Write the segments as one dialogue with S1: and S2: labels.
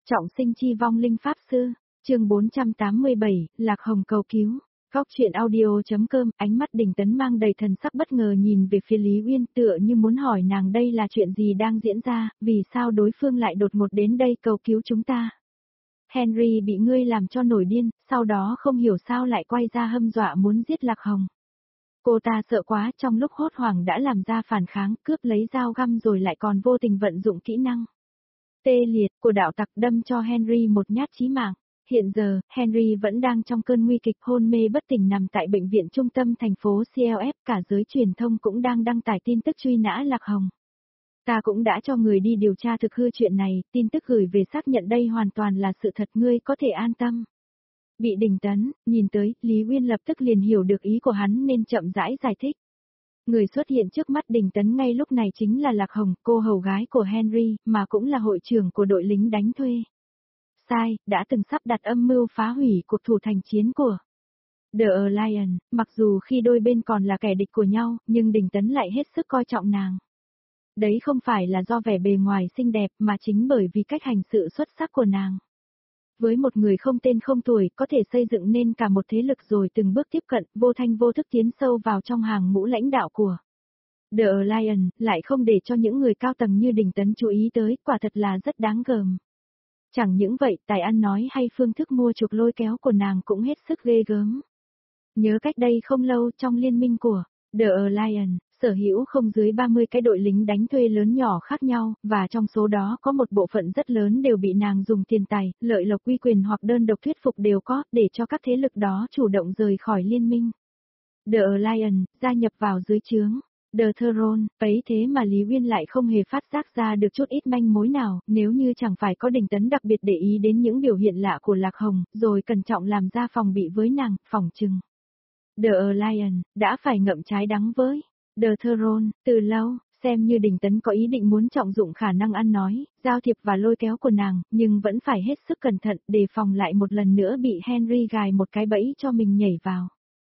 S1: Trọng sinh chi vong linh pháp sư, chương 487, Lạc Hồng cầu cứu. Góc truyện audio.com, ánh mắt Đình Tấn mang đầy thần sắc bất ngờ nhìn về phía Lý Uyên tựa như muốn hỏi nàng đây là chuyện gì đang diễn ra, vì sao đối phương lại đột ngột đến đây cầu cứu chúng ta. Henry bị ngươi làm cho nổi điên, sau đó không hiểu sao lại quay ra hâm dọa muốn giết Lạc Hồng. Cô ta sợ quá trong lúc hốt hoảng đã làm ra phản kháng, cướp lấy dao găm rồi lại còn vô tình vận dụng kỹ năng tê liệt của đạo tặc đâm cho Henry một nhát chí mạng. Hiện giờ, Henry vẫn đang trong cơn nguy kịch hôn mê bất tỉnh nằm tại bệnh viện trung tâm thành phố CLF, cả giới truyền thông cũng đang đăng tải tin tức truy nã Lạc Hồng. Ta cũng đã cho người đi điều tra thực hư chuyện này, tin tức gửi về xác nhận đây hoàn toàn là sự thật, ngươi có thể an tâm. Bị Đình Tấn, nhìn tới, Lý Uyên lập tức liền hiểu được ý của hắn nên chậm rãi giải thích. Người xuất hiện trước mắt Đình Tấn ngay lúc này chính là Lạc Hồng, cô hầu gái của Henry, mà cũng là hội trưởng của đội lính đánh thuê. Sai, đã từng sắp đặt âm mưu phá hủy cuộc thủ thành chiến của The Alliance, mặc dù khi đôi bên còn là kẻ địch của nhau, nhưng Đình Tấn lại hết sức coi trọng nàng. Đấy không phải là do vẻ bề ngoài xinh đẹp mà chính bởi vì cách hành sự xuất sắc của nàng. Với một người không tên không tuổi có thể xây dựng nên cả một thế lực rồi từng bước tiếp cận, vô thanh vô thức tiến sâu vào trong hàng ngũ lãnh đạo của The Alliance, lại không để cho những người cao tầng như Đình Tấn chú ý tới, quả thật là rất đáng gờm. Chẳng những vậy, tài ăn nói hay phương thức mua chuộc lôi kéo của nàng cũng hết sức ghê gớm. Nhớ cách đây không lâu trong liên minh của The Alliance, sở hữu không dưới 30 cái đội lính đánh thuê lớn nhỏ khác nhau, và trong số đó có một bộ phận rất lớn đều bị nàng dùng tiền tài, lợi lộc uy quyền hoặc đơn độc thuyết phục đều có, để cho các thế lực đó chủ động rời khỏi liên minh. The Alliance, gia nhập vào dưới trướng The Throne, ấy thế mà Lý Uyên lại không hề phát giác ra được chút ít manh mối nào, nếu như chẳng phải có Đình Tấn đặc biệt để ý đến những biểu hiện lạ của Lạc Hồng, rồi cẩn trọng làm ra phòng bị với nàng, phỏng chừng The Alliance đã phải ngậm trái đắng với The Throne từ lâu, xem như Đình Tấn có ý định muốn trọng dụng khả năng ăn nói, giao thiệp và lôi kéo của nàng, nhưng vẫn phải hết sức cẩn thận đề phòng lại một lần nữa bị Henry gài một cái bẫy cho mình nhảy vào.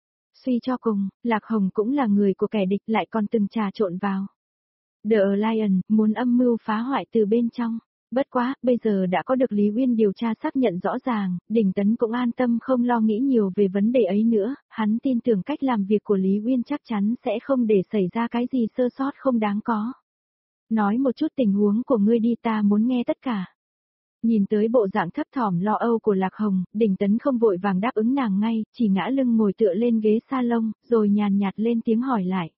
S1: Suy cho cùng, Lạc Hồng cũng là người của kẻ địch lại còn từng trà trộn vào The Alliance, muốn âm mưu phá hoại từ bên trong. Bất quá, bây giờ đã có được Lý Uyên điều tra xác nhận rõ ràng, Đình Tấn cũng an tâm không lo nghĩ nhiều về vấn đề ấy nữa, hắn tin tưởng cách làm việc của Lý Uyên chắc chắn sẽ không để xảy ra cái gì sơ sót không đáng có. Nói một chút tình huống của ngươi đi, ta muốn nghe tất cả. Nhìn tới bộ dạng thấp thỏm lo âu của Lạc Hồng, Đình Tấn không vội vàng đáp ứng nàng ngay, chỉ ngã lưng ngồi tựa lên ghế salon, rồi nhàn nhạt lên tiếng hỏi lại.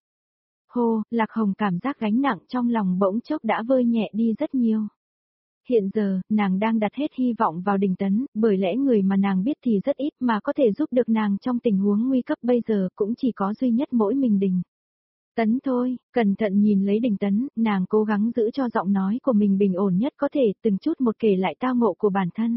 S1: Hô, Lạc Hồng cảm giác gánh nặng trong lòng bỗng chốc đã vơi nhẹ đi rất nhiều. Hiện giờ, nàng đang đặt hết hy vọng vào Đình Tấn, bởi lẽ người mà nàng biết thì rất ít mà có thể giúp được nàng trong tình huống nguy cấp bây giờ cũng chỉ có duy nhất mỗi mình Đình Tấn thôi. Cẩn thận nhìn lấy Đình Tấn, nàng cố gắng giữ cho giọng nói của mình bình ổn nhất có thể, từng chút một kể lại tao ngộ của bản thân.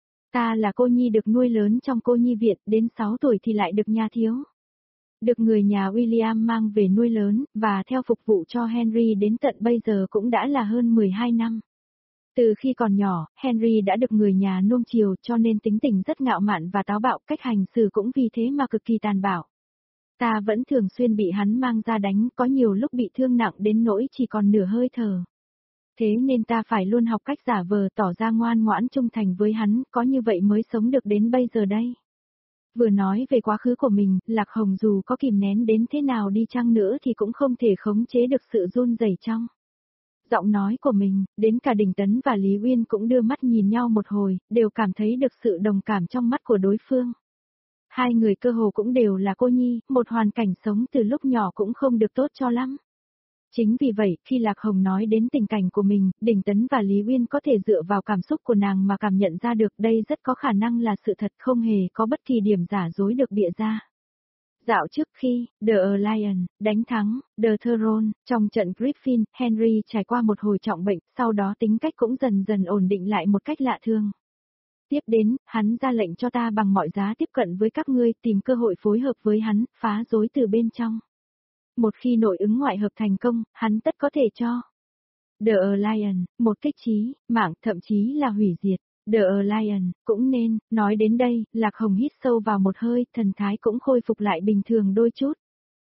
S1: Ta là cô nhi được nuôi lớn trong cô nhi viện, đến 6 tuổi thì lại được nhà thiếu. Được người nhà William mang về nuôi lớn, và theo phục vụ cho Henry đến tận bây giờ cũng đã là hơn 12 năm. Từ khi còn nhỏ, Henry đã được người nhà nuông chiều cho nên tính tình rất ngạo mạn và táo bạo, cách hành xử cũng vì thế mà cực kỳ tàn bạo. Ta vẫn thường xuyên bị hắn mang ra đánh, có nhiều lúc bị thương nặng đến nỗi chỉ còn nửa hơi thở. Thế nên ta phải luôn học cách giả vờ tỏ ra ngoan ngoãn trung thành với hắn, có như vậy mới sống được đến bây giờ đây. Vừa nói về quá khứ của mình, Lạc Hồng dù có kìm nén đến thế nào đi chăng nữa thì cũng không thể khống chế được sự run rẩy trong giọng nói của mình, đến cả Đình Tấn và Lý Uyên cũng đưa mắt nhìn nhau một hồi, đều cảm thấy được sự đồng cảm trong mắt của đối phương. Hai người cơ hồ cũng đều là cô nhi, một hoàn cảnh sống từ lúc nhỏ cũng không được tốt cho lắm. Chính vì vậy, khi Lạc Hồng nói đến tình cảnh của mình, Đình Tấn và Lý Uyên có thể dựa vào cảm xúc của nàng mà cảm nhận ra được đây rất có khả năng là sự thật, không hề có bất kỳ điểm giả dối được bịa ra. Dạo trước khi The Alliance đánh thắng The Throne trong trận Griffin, Henry trải qua một hồi trọng bệnh, sau đó tính cách cũng dần dần ổn định lại một cách lạ thường. Tiếp đến, hắn ra lệnh cho ta bằng mọi giá tiếp cận với các ngươi, tìm cơ hội phối hợp với hắn, phá rối từ bên trong. Một khi nội ứng ngoại hợp thành công, hắn tất có thể cho The Alliance một kích chí mạng, thậm chí là hủy diệt The Alliance. Cũng nên, nói đến đây, Lạc Hồng hít sâu vào một hơi, thần thái cũng khôi phục lại bình thường đôi chút.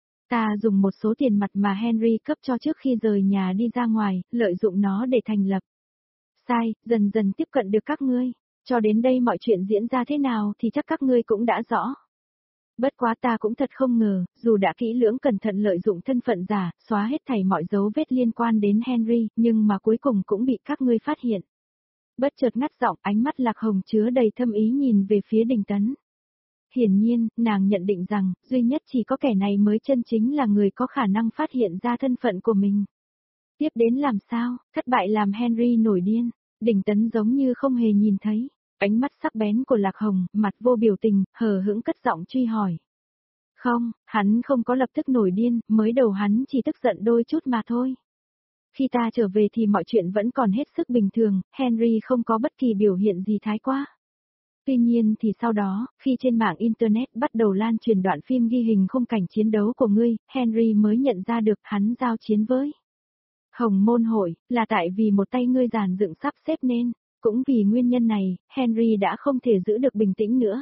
S1: Ta dùng một số tiền mặt mà Henry cấp cho trước khi rời nhà đi ra ngoài, lợi dụng nó để thành lập sai, dần dần tiếp cận được các ngươi. Cho đến đây mọi chuyện diễn ra thế nào thì chắc các ngươi cũng đã rõ. Bất quá ta cũng thật không ngờ, dù đã kỹ lưỡng cẩn thận lợi dụng thân phận giả, xóa hết thảy mọi dấu vết liên quan đến Henry, nhưng mà cuối cùng cũng bị các ngươi phát hiện. Bất chợt ngắt giọng, ánh mắt Lạc Hồng chứa đầy thâm ý nhìn về phía Đình Tấn. Hiển nhiên, nàng nhận định rằng, duy nhất chỉ có kẻ này mới chân chính là người có khả năng phát hiện ra thân phận của mình. Tiếp đến làm sao, thất bại làm Henry nổi điên, Đình Tấn giống như không hề nhìn thấy. Ánh mắt sắc bén của Lạc Hồng, mặt vô biểu tình, hờ hững cất giọng truy hỏi. Không, hắn không có lập tức nổi điên, mới đầu hắn chỉ tức giận đôi chút mà thôi. Khi ta trở về thì mọi chuyện vẫn còn hết sức bình thường, Henry không có bất kỳ biểu hiện gì thái quá. Tuy nhiên thì sau đó, khi trên mạng Internet bắt đầu lan truyền đoạn phim ghi hình khung cảnh chiến đấu của ngươi, Henry mới nhận ra được hắn giao chiến với Hồng Môn Hội, là tại vì một tay ngươi giàn dựng sắp xếp nên. Cũng vì nguyên nhân này, Henry đã không thể giữ được bình tĩnh nữa.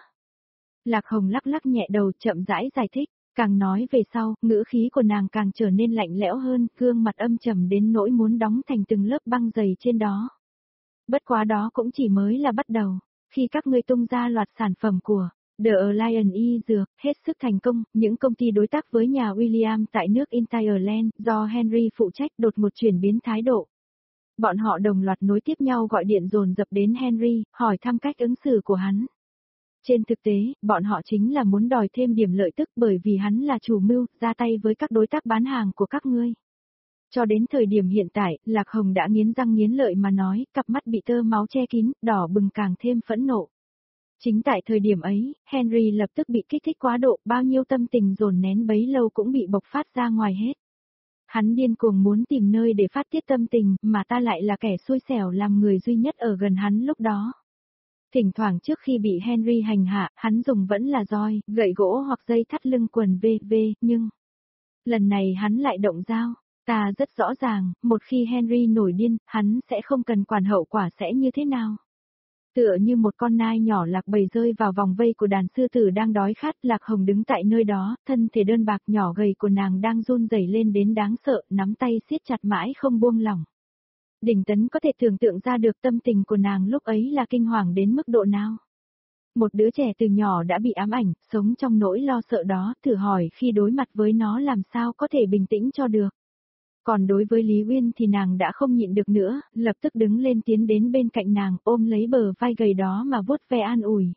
S1: Lạc Hồng lắc lắc nhẹ đầu chậm rãi giải thích, càng nói về sau, ngữ khí của nàng càng trở nên lạnh lẽo hơn, gương mặt âm trầm đến nỗi muốn đóng thành từng lớp băng dày trên đó. Bất quá đó cũng chỉ mới là bắt đầu, khi các ngươi tung ra loạt sản phẩm của The Alliance y dược, hết sức thành công, những công ty đối tác với nhà William tại nước Ireland do Henry phụ trách đột ngột chuyển biến thái độ. Bọn họ đồng loạt nối tiếp nhau gọi điện dồn dập đến Henry, hỏi thăm cách ứng xử của hắn. Trên thực tế, bọn họ chính là muốn đòi thêm điểm lợi tức bởi vì hắn là chủ mưu, ra tay với các đối tác bán hàng của các ngươi. Cho đến thời điểm hiện tại, Lạc Hồng đã nghiến răng nghiến lợi mà nói, cặp mắt bị tơ máu che kín, đỏ bừng càng thêm phẫn nộ. Chính tại thời điểm ấy, Henry lập tức bị kích thích quá độ, bao nhiêu tâm tình dồn nén bấy lâu cũng bị bộc phát ra ngoài hết. Hắn điên cuồng muốn tìm nơi để phát tiết tâm tình, mà ta lại là kẻ xui xẻo làm người duy nhất ở gần hắn lúc đó. Thỉnh thoảng trước khi bị Henry hành hạ, hắn dùng vẫn là roi, gậy gỗ hoặc dây thắt lưng quần v.v. nhưng lần này hắn lại động dao. Ta rất rõ ràng, một khi Henry nổi điên, hắn sẽ không cần quản hậu quả sẽ như thế nào. Tựa như một con nai nhỏ lạc bầy rơi vào vòng vây của đàn sư tử đang đói khát, Lạc Hồng đứng tại nơi đó, thân thể đơn bạc nhỏ gầy của nàng đang run rẩy lên đến đáng sợ, nắm tay siết chặt mãi không buông lỏng. Đình Tấn có thể tưởng tượng ra được tâm tình của nàng lúc ấy là kinh hoàng đến mức độ nào. Một đứa trẻ từ nhỏ đã bị ám ảnh, sống trong nỗi lo sợ đó, thử hỏi khi đối mặt với nó làm sao có thể bình tĩnh cho được. Còn đối với Lý Uyên thì nàng đã không nhịn được nữa, lập tức đứng lên tiến đến bên cạnh nàng, ôm lấy bờ vai gầy đó mà vuốt ve an ủi.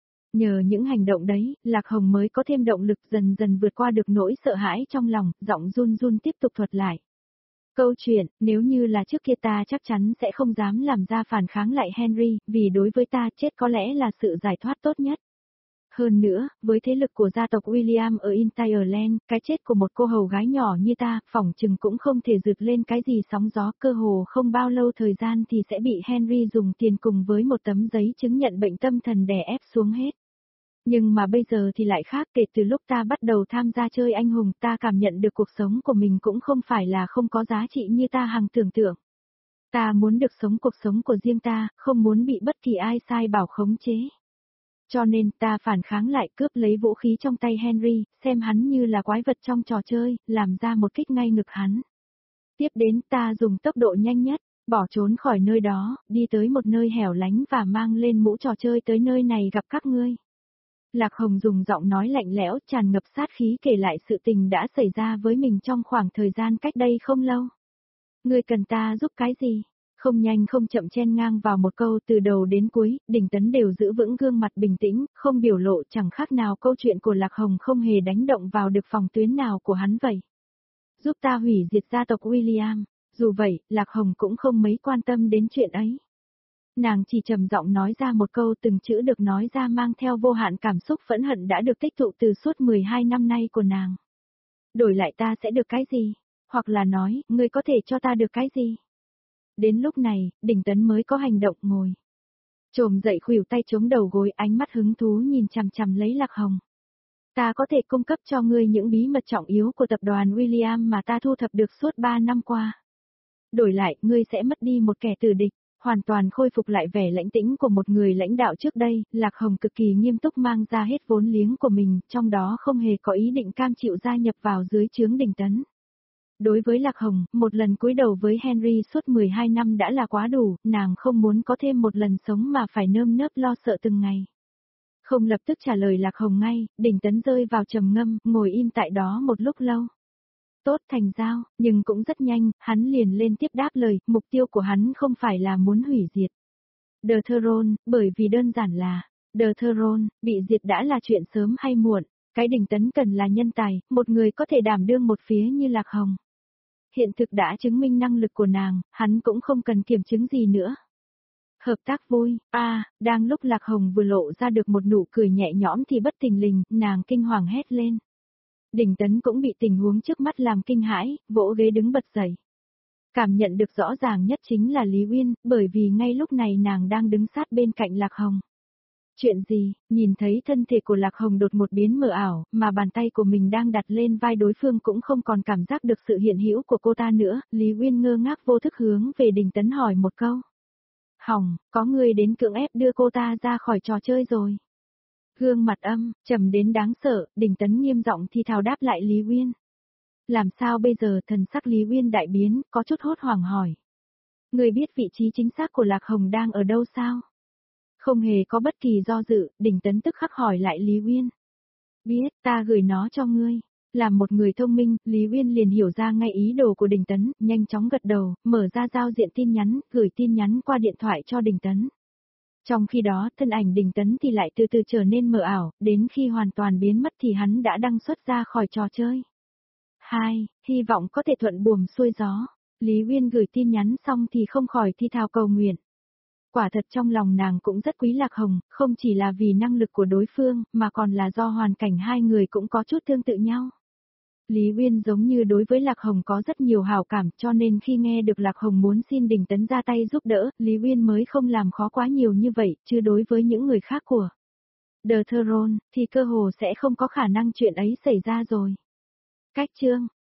S1: Nhờ những hành động đấy, Lạc Hồng mới có thêm động lực dần dần vượt qua được nỗi sợ hãi trong lòng, giọng run run tiếp tục thuật lại. Câu chuyện, nếu như là trước kia ta chắc chắn sẽ không dám làm ra phản kháng lại Henry, vì đối với ta chết có lẽ là sự giải thoát tốt nhất. Hơn nữa, với thế lực của gia tộc William ở Ireland, cái chết của một cô hầu gái nhỏ như ta, phỏng chừng cũng không thể rực lên cái gì sóng gió, cơ hồ không bao lâu thời gian thì sẽ bị Henry dùng tiền cùng với một tấm giấy chứng nhận bệnh tâm thần đè ép xuống hết. Nhưng mà bây giờ thì lại khác, kể từ lúc ta bắt đầu tham gia chơi anh hùng, ta cảm nhận được cuộc sống của mình cũng không phải là không có giá trị như ta hằng tưởng tượng. Ta muốn được sống cuộc sống của riêng ta, không muốn bị bất kỳ ai sai bảo khống chế. Cho nên ta phản kháng lại, cướp lấy vũ khí trong tay Henry, xem hắn như là quái vật trong trò chơi, làm ra một kích ngay ngực hắn. Tiếp đến ta dùng tốc độ nhanh nhất, bỏ trốn khỏi nơi đó, đi tới một nơi hẻo lánh và mang lên mũ trò chơi tới nơi này gặp các ngươi. Lạc Hồng dùng giọng nói lạnh lẽo tràn ngập sát khí kể lại sự tình đã xảy ra với mình trong khoảng thời gian cách đây không lâu. Ngươi cần ta giúp cái gì? Không nhanh không chậm chen ngang vào một câu từ đầu đến cuối, Đình Tấn đều giữ vững gương mặt bình tĩnh, không biểu lộ chẳng khác nào câu chuyện của Lạc Hồng không hề đánh động vào được phòng tuyến nào của hắn vậy. Giúp ta hủy diệt gia tộc William, dù vậy, Lạc Hồng cũng không mấy quan tâm đến chuyện ấy. Nàng chỉ trầm giọng nói ra một câu từng chữ được nói ra mang theo vô hạn cảm xúc phẫn hận đã được tích tụ từ suốt 12 năm nay của nàng. Đổi lại ta sẽ được cái gì? Hoặc là nói, ngươi có thể cho ta được cái gì? Đến lúc này, Đình Tấn mới có hành động ngồi. Trồm dậy khuỷu tay chống đầu gối, ánh mắt hứng thú nhìn chằm chằm lấy Lạc Hồng. Ta có thể cung cấp cho ngươi những bí mật trọng yếu của tập đoàn William mà ta thu thập được suốt 3 năm qua. Đổi lại, ngươi sẽ mất đi một kẻ tử địch, hoàn toàn khôi phục lại vẻ lãnh tĩnh của một người lãnh đạo trước đây. Lạc Hồng cực kỳ nghiêm túc mang ra hết vốn liếng của mình, trong đó không hề có ý định cam chịu gia nhập vào dưới trướng Đình Tấn. Đối với Lạc Hồng, một lần cúi đầu với Henry suốt 12 năm đã là quá đủ, nàng không muốn có thêm một lần sống mà phải nơm nớp lo sợ từng ngày. Không lập tức trả lời Lạc Hồng ngay, Đình Tấn rơi vào trầm ngâm, ngồi im tại đó một lúc lâu. Tốt thành giao, nhưng cũng rất nhanh, hắn liền lên tiếp đáp lời, mục tiêu của hắn không phải là muốn hủy diệt The Throne, bởi vì đơn giản là, The Throne, bị diệt đã là chuyện sớm hay muộn, cái Đình Tấn cần là nhân tài, một người có thể đảm đương một phía như Lạc Hồng. Hiện thực đã chứng minh năng lực của nàng, hắn cũng không cần kiểm chứng gì nữa. Hợp tác vui, đang lúc Lạc Hồng vừa lộ ra được một nụ cười nhẹ nhõm thì bất thình lình, nàng kinh hoàng hét lên. Đình Tấn cũng bị tình huống trước mắt làm kinh hãi, vỗ ghế đứng bật dậy. Cảm nhận được rõ ràng nhất chính là Lý Uyên, bởi vì ngay lúc này nàng đang đứng sát bên cạnh Lạc Hồng. Chuyện gì, nhìn thấy thân thể của Lạc Hồng đột một biến mờ ảo, mà bàn tay của mình đang đặt lên vai đối phương cũng không còn cảm giác được sự hiện hữu của cô ta nữa, Lý Uyên ngơ ngác vô thức hướng về Đình Tấn hỏi một câu. Hỏng, có người đến cưỡng ép đưa cô ta ra khỏi trò chơi rồi. Gương mặt trầm đến đáng sợ, Đình Tấn nghiêm giọng thì thào đáp lại Lý Uyên. Làm sao bây giờ? Thần sắc Lý Uyên đại biến, có chút hốt hoảng hỏi. Người biết vị trí chính xác của Lạc Hồng đang ở đâu sao? Không hề có bất kỳ do dự, Đình Tấn tức khắc hỏi lại Lý Uyên. Biết, ta gửi nó cho ngươi. Làm một người thông minh, Lý Uyên liền hiểu ra ngay ý đồ của Đình Tấn, nhanh chóng gật đầu, mở ra giao diện tin nhắn, gửi tin nhắn qua điện thoại cho Đình Tấn. Trong khi đó, thân ảnh Đình Tấn thì lại từ từ trở nên mờ ảo, đến khi hoàn toàn biến mất thì hắn đã đăng xuất ra khỏi trò chơi. 2. Hy vọng có thể thuận buồm xuôi gió. Lý Uyên gửi tin nhắn xong thì không khỏi thi thào cầu nguyện. Quả thật trong lòng nàng cũng rất quý Lạc Hồng, không chỉ là vì năng lực của đối phương, mà còn là do hoàn cảnh hai người cũng có chút tương tự nhau. Lý Uyên giống như đối với Lạc Hồng có rất nhiều hảo cảm, cho nên khi nghe được Lạc Hồng muốn xin Đình Tấn ra tay giúp đỡ, Lý Uyên mới không làm khó quá nhiều như vậy, chứ đối với những người khác của The Throne, thì cơ hồ sẽ không có khả năng chuyện ấy xảy ra rồi. Cách chương